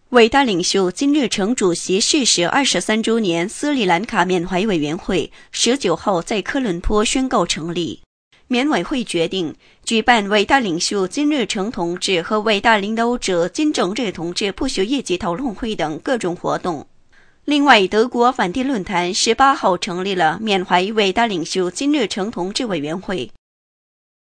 伟大领袖金日成主席逝世23周年斯里兰卡缅怀委员会19号在科伦坡宣告成立。缅委会决定举办伟大领袖金日成同志和伟大领导者金正日同志不朽业绩讨论会等各种活动。另外，德国反帝论坛18号成立了缅怀伟大领袖金日成同志委员会，